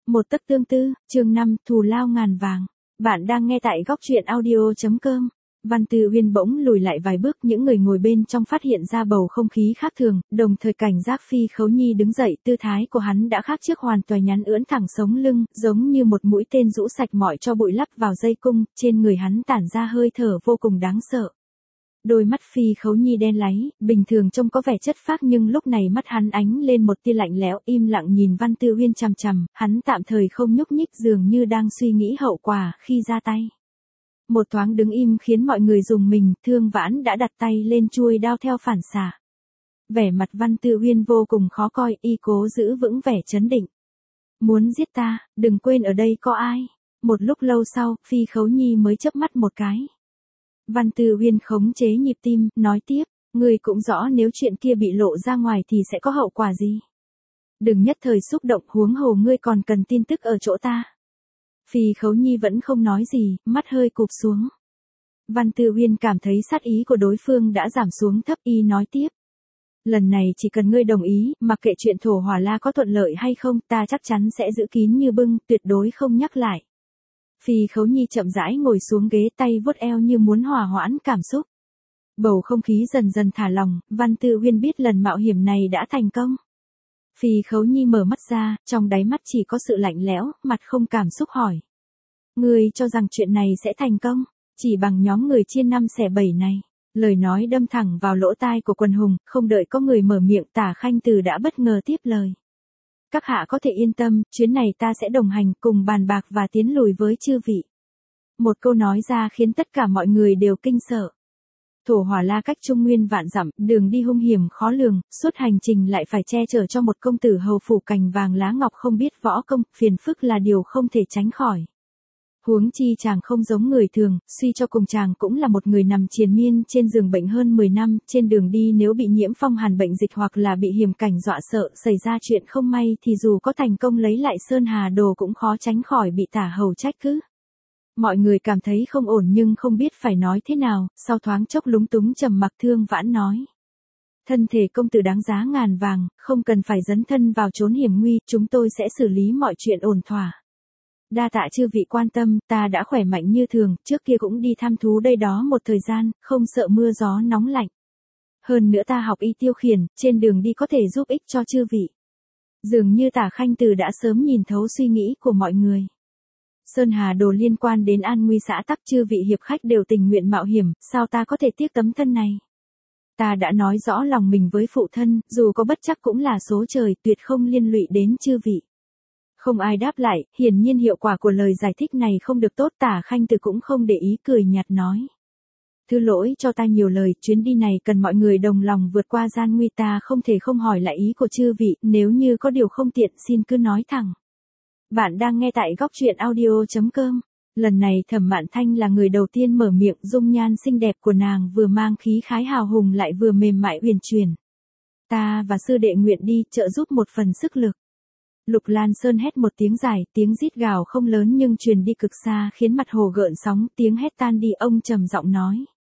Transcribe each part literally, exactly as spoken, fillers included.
Một tấc tương tư, chương năm, thù lao ngàn vàng. Bạn đang nghe tại góc truyện audio.com. Văn Tư Uyên bỗng lùi lại vài bước, những người ngồi bên trong phát hiện ra bầu không khí khác thường, đồng thời cảnh giác. Phi Khấu Nhi đứng dậy, tư thái của hắn đã khác trước hoàn toàn, nhắn ưỡn thẳng sống lưng, giống như một mũi tên rũ sạch mọi tro bụi lắp vào dây cung, trên người hắn tản ra hơi thở vô cùng đáng sợ. Đôi mắt Phi Khấu Nhi đen láy, bình thường trông có vẻ chất phác nhưng lúc này mắt hắn ánh lên một tia lạnh lẽo, im lặng nhìn Văn Tư Uyên chằm chằm, hắn tạm thời không nhúc nhích, dường như đang suy nghĩ hậu quả khi ra tay. Một thoáng đứng im khiến mọi người rùng mình, Thương Vãn đã đặt tay lên chuôi đao theo phản xạ. Vẻ mặt Văn Tư Uyên vô cùng khó coi, y cố giữ vững vẻ trấn định. Muốn giết ta, đừng quên ở đây có ai. Một lúc lâu sau, Phi Khấu Nhi mới chớp mắt một cái. Văn Tư Uyên khống chế nhịp tim, nói tiếp, ngươi cũng rõ nếu chuyện kia bị lộ ra ngoài thì sẽ có hậu quả gì. Đừng nhất thời xúc động, huống hồ ngươi còn cần tin tức ở chỗ ta. Phi Khấu Nhi vẫn không nói gì, mắt hơi cụp xuống. Văn Tư Uyên cảm thấy sát ý của đối phương đã giảm xuống thấp, y nói tiếp. Lần này chỉ cần ngươi đồng ý, mặc kệ chuyện Thổ Hỏa La có thuận lợi hay không, ta chắc chắn sẽ giữ kín như bưng, tuyệt đối không nhắc lại. Phi Khấu Nhi chậm rãi ngồi xuống ghế, tay vuốt eo như muốn hòa hoãn cảm xúc. Bầu không khí dần dần thả lỏng, Văn Tư Uyên biết lần mạo hiểm này đã thành công. Phi Khấu Nhi mở mắt ra, trong đáy mắt chỉ có sự lạnh lẽo, mặt không cảm xúc hỏi. Ngươi cho rằng chuyện này sẽ thành công, chỉ bằng nhóm người chia năm xẻ bảy này. Lời nói đâm thẳng vào lỗ tai của quần hùng, không đợi có người mở miệng, Tả Khanh Từ đã bất ngờ tiếp lời. Các hạ có thể yên tâm, chuyến này ta sẽ đồng hành cùng bàn bạc và tiến lùi với chư vị. Một câu nói ra khiến tất cả mọi người đều kinh sợ. Thổ Hỏa La cách Trung Nguyên vạn dặm, đường đi hung hiểm khó lường, suốt hành trình lại phải che chở cho một công tử hầu phủ cành vàng lá ngọc không biết võ công, phiền phức là điều không thể tránh khỏi. Huống chi chàng không giống người thường, suy cho cùng chàng cũng là một người nằm triền miên trên giường bệnh hơn mười năm, trên đường đi nếu bị nhiễm phong hàn bệnh dịch hoặc là bị hiểm cảnh dọa sợ, xảy ra chuyện không may thì dù có thành công lấy lại Sơn Hà Đồ cũng khó tránh khỏi bị Tả hầu trách cứ. Mọi người cảm thấy không ổn nhưng không biết phải nói thế nào, sau thoáng chốc lúng túng trầm mặc, Thương Vãn nói. Thân thể công tử đáng giá ngàn vàng, không cần phải dấn thân vào chốn hiểm nguy, chúng tôi sẽ xử lý mọi chuyện ổn thỏa. Đa tạ chư vị quan tâm, ta đã khỏe mạnh như thường, trước kia cũng đi thăm thú đây đó một thời gian, không sợ mưa gió nóng lạnh. Hơn nữa ta học y tiêu khiển, trên đường đi có thể giúp ích cho chư vị. Dường như Tả Khanh Từ đã sớm nhìn thấu suy nghĩ của mọi người. Sơn Hà Đồ liên quan đến an nguy xã tắc, chư vị hiệp khách đều tình nguyện mạo hiểm, sao ta có thể tiếc tấm thân này. Ta đã nói rõ lòng mình với phụ thân, dù có bất chắc cũng là số trời, tuyệt không liên lụy đến chư vị. Không ai đáp lại, hiển nhiên hiệu quả của lời giải thích này không được tốt. Tả Khanh Từ cũng không để ý, cười nhạt nói. Thứ lỗi cho ta nhiều lời, chuyến đi này cần mọi người đồng lòng vượt qua gian nguy, ta không thể không hỏi lại ý của chư vị, nếu như có điều không tiện xin cứ nói thẳng. Bạn đang nghe tại góc truyện audio.com. Lần này Thẩm Mạn Thanh là người đầu tiên mở miệng, dung nhan xinh đẹp của nàng vừa mang khí khái hào hùng lại vừa mềm mại uyển chuyển. Ta và sư đệ nguyện đi trợ giúp một phần sức lực. Lục Lan Sơn hét một tiếng dài, tiếng rít gào không lớn nhưng truyền đi cực xa khiến mặt hồ gợn sóng, tiếng hét tan đi, ông trầm giọng nói.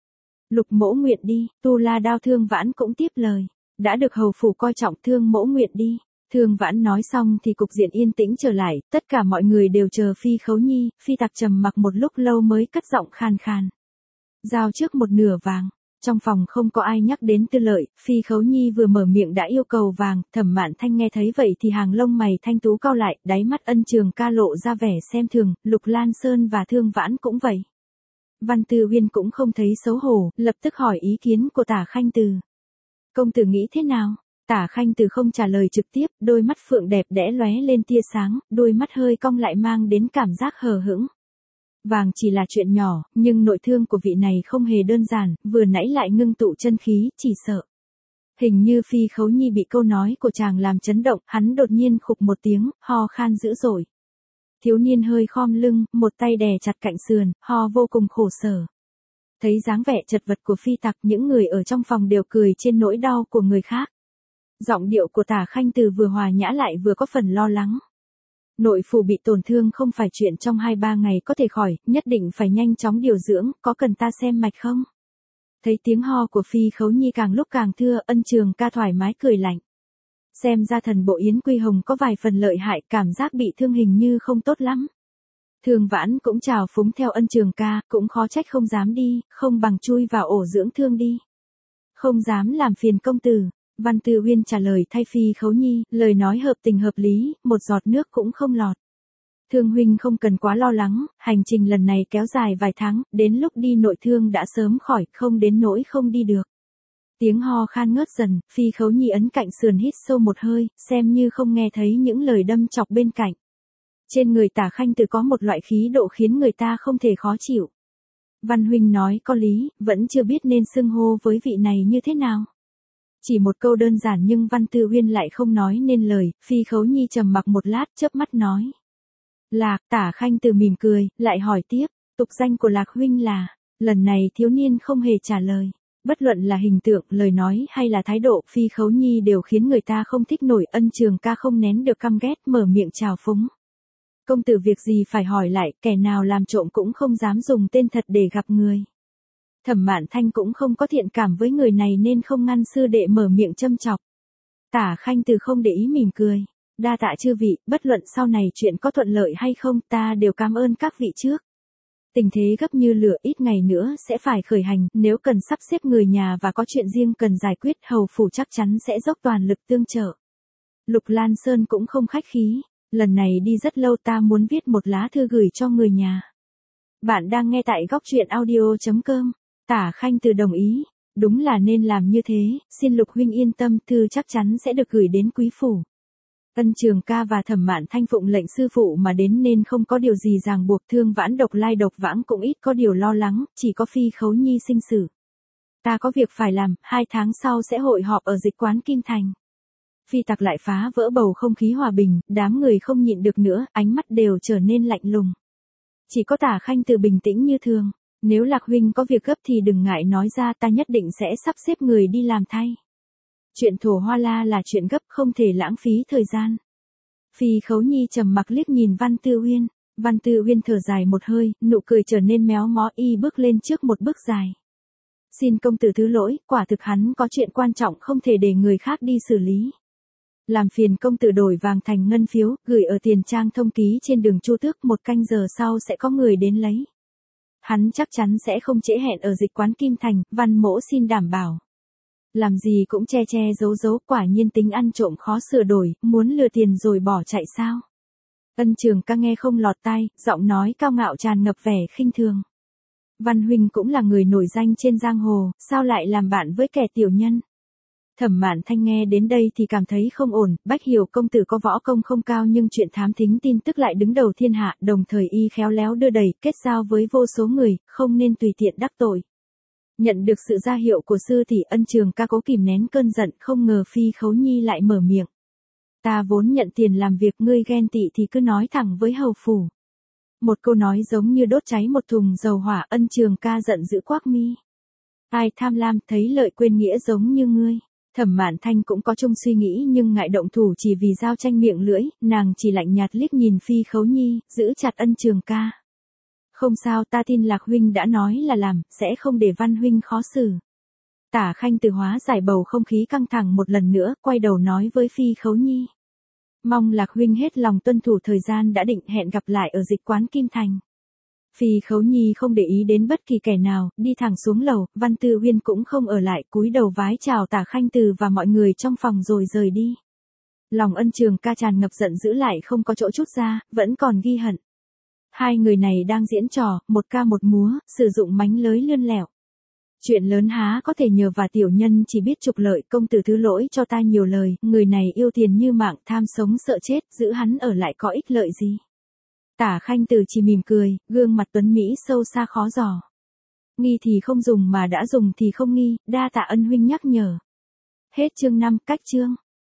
Lục mỗ nguyện đi, Tu La Đao Thương Vãn cũng tiếp lời. Đã được hầu phủ coi trọng, Thương mỗ nguyện đi. Thương Vãn nói xong thì cục diện yên tĩnh trở lại, tất cả mọi người đều chờ Phi Khấu Nhi, Phi Tặc trầm mặc một lúc lâu mới cất giọng khàn khàn. Giao trước một nửa vàng. Trong phòng không có ai nhắc đến Tư Lợi, Phi Khấu Nhi vừa mở miệng đã yêu cầu vàng, Thẩm Mạn Thanh nghe thấy vậy thì hàng lông mày thanh tú cau lại, đáy mắt Ân Trường Ca lộ ra vẻ xem thường, Lục Lan Sơn và Thương Vãn cũng vậy. Văn Tư Uyên cũng không thấy xấu hổ, lập tức hỏi ý kiến của Tả Khanh Từ. Công tử nghĩ thế nào? Tả Khanh Từ không trả lời trực tiếp, đôi mắt phượng đẹp đẽ lóe lên tia sáng, đôi mắt hơi cong lại mang đến cảm giác hờ hững. Vàng chỉ là chuyện nhỏ, nhưng nội thương của vị này không hề đơn giản, vừa nãy lại ngưng tụ chân khí, chỉ sợ. Hình như Phi Khấu Nhi bị câu nói của chàng làm chấn động, hắn đột nhiên khục một tiếng, ho khan dữ dội. Thiếu niên hơi khom lưng, một tay đè chặt cạnh sườn, ho vô cùng khổ sở. Thấy dáng vẻ chật vật của Phi Tặc, những người ở trong phòng đều cười trên nỗi đau của người khác. Giọng điệu của Tả Khanh Từ vừa hòa nhã lại vừa có phần lo lắng. Nội phủ bị tổn thương không phải chuyện trong hai ba ngày có thể khỏi, nhất định phải nhanh chóng điều dưỡng, có cần ta xem mạch không? Thấy tiếng ho của Phi Khấu Nhi càng lúc càng thưa, Ân Trường Ca thoải mái cười lạnh. Xem ra thần bộ Yến Quy Hồng có vài phần lợi hại, cảm giác bị thương hình như không tốt lắm. Thương Vãn cũng chào phúng theo Ân Trường ca, cũng khó trách không dám đi, không bằng chui vào ổ dưỡng thương đi. Không dám làm phiền công tử. Văn Tư Uyên trả lời thay Phi Khấu Nhi, lời nói hợp tình hợp lý, một giọt nước cũng không lọt. Thương huynh không cần quá lo lắng, hành trình lần này kéo dài vài tháng, đến lúc đi nội thương đã sớm khỏi, không đến nỗi không đi được. Tiếng ho khan ngớt dần, Phi Khấu Nhi ấn cạnh sườn hít sâu một hơi, xem như không nghe thấy những lời đâm chọc bên cạnh. Trên người Tả Khanh Từ có một loại khí độ khiến người ta không thể khó chịu. Văn huynh nói có lý, vẫn chưa biết nên xưng hô với vị này như thế nào. Chỉ một câu đơn giản nhưng Văn Tư Uyên lại không nói nên lời, Phi Khấu Nhi trầm mặc một lát chớp mắt nói. Lạc. Tả Khanh Từ mỉm cười, lại hỏi tiếp, tục danh của Lạc huynh là. Lần này thiếu niên không hề trả lời. Bất luận là hình tượng, lời nói hay là thái độ, Phi Khấu Nhi đều khiến người ta không thích nổi. Ân Trường ca không nén được căm ghét, mở miệng chào phúng. Công tử việc gì phải hỏi lại, kẻ nào làm trộm cũng không dám dùng tên thật để gặp người. Thẩm Mạn Thanh cũng không có thiện cảm với người này nên không ngăn sư đệ mở miệng châm chọc. Tả Khanh Từ không để ý mỉm cười. Đa tạ chư vị, bất luận sau này chuyện có thuận lợi hay không, ta đều cảm ơn các vị trước. Tình thế gấp như lửa, ít ngày nữa sẽ phải khởi hành, nếu cần sắp xếp người nhà và có chuyện riêng cần giải quyết, hầu phủ chắc chắn sẽ dốc toàn lực tương trợ. Lục Lan Sơn cũng không khách khí, lần này đi rất lâu, ta muốn viết một lá thư gửi cho người nhà. Bạn đang nghe tại góc truyện audio chấm com. Tả Khanh Từ đồng ý, đúng là nên làm như thế, xin Lục huynh yên tâm, thư chắc chắn sẽ được gửi đến quý phủ. Ân Trường ca và Thẩm Mạn Thanh phụng lệnh sư phụ mà đến nên không có điều gì ràng buộc. Thương Vãn độc lai độc vãng cũng ít có điều lo lắng, chỉ có Phi Khấu Nhi sinh sự. Ta có việc phải làm, hai tháng sau sẽ hội họp ở dịch quán Kim Thành. Phi tặc lại phá vỡ bầu không khí hòa bình, đám người không nhịn được nữa, ánh mắt đều trở nên lạnh lùng. Chỉ có Tả Khanh Từ bình tĩnh như thường, nếu Lạc huynh có việc gấp thì đừng ngại nói ra, ta nhất định sẽ sắp xếp người đi làm thay. Chuyện Thổ Hoa La là chuyện gấp, không thể lãng phí thời gian. Phi Khấu Nhi trầm mặc liếc nhìn Văn Tư Uyên. Văn Tư Uyên thở dài một hơi, nụ cười trở nên méo mó, y bước lên trước một bước dài. Xin công tử thứ lỗi, quả thực hắn có chuyện quan trọng không thể để người khác đi xử lý. Làm phiền công tử đổi vàng thành ngân phiếu, gửi ở tiền trang thông ký trên đường Chu Tước, một canh giờ sau sẽ có người đến lấy. Hắn chắc chắn sẽ không trễ hẹn ở dịch quán Kim Thành, Văn mỗ xin đảm bảo. Làm gì cũng che che giấu giấu, quả nhiên tính ăn trộm khó sửa đổi, muốn lừa tiền rồi bỏ chạy sao? Ân Trường ca nghe không lọt tai, giọng nói cao ngạo tràn ngập vẻ khinh thường. Văn huynh cũng là người nổi danh trên giang hồ, sao lại làm bạn với kẻ tiểu nhân? Thẩm Mạn Thanh nghe đến đây thì cảm thấy không ổn, Bách Hiểu công tử có võ công không cao nhưng chuyện thám thính tin tức lại đứng đầu thiên hạ, đồng thời y khéo léo đưa đẩy, kết giao với vô số người, không nên tùy tiện đắc tội. Nhận được sự ra hiệu của sư tỷ, Ân Trường ca cố kìm nén cơn giận, không ngờ Phi Khấu Nhi lại mở miệng. Ta vốn nhận tiền làm việc, ngươi ghen tị thì cứ nói thẳng với hầu phủ. Một câu nói giống như đốt cháy một thùng dầu hỏa. Ân Trường ca giận dữ quắc mi. Ai tham lam thấy lợi quên nghĩa giống như ngươi. Thẩm Mạn Thanh cũng có chung suy nghĩ nhưng ngại động thủ chỉ vì giao tranh miệng lưỡi, nàng chỉ lạnh nhạt liếc nhìn Phi Khấu Nhi, giữ chặt Ân Trường ca. Không sao, ta tin Lạc huynh đã nói là làm, sẽ không để Văn huynh khó xử. Tả Khanh Từ hóa giải bầu không khí căng thẳng một lần nữa, quay đầu nói với Phi Khấu Nhi. Mong Lạc huynh hết lòng tuân thủ thời gian đã định, hẹn gặp lại ở dịch quán Kim Thành. Phi Khấu Nhi không để ý đến bất kỳ kẻ nào, đi thẳng xuống lầu. Văn Tư Uyên cũng không ở lại, cúi đầu vái chào Tả Khanh Từ và mọi người trong phòng rồi rời đi. Lòng Ân Trường ca tràn ngập giận dữ lại không có chỗ trút ra, vẫn còn ghi hận. Hai người này đang diễn trò, một ca một múa, sử dụng mánh lới lươn lẹo. Chuyện lớn há có thể nhờ và tiểu nhân chỉ biết trục lợi, công tử thứ lỗi cho ta nhiều lời, người này yêu tiền như mạng, tham sống sợ chết, giữ hắn ở lại có ích lợi gì. Tả Khanh Từ chỉ mỉm cười, gương mặt tuấn mỹ sâu xa khó dò. Nghi thì không dùng mà đã dùng thì không nghi, đa tạ Ân huynh nhắc nhở. Hết chương năm, cách chương.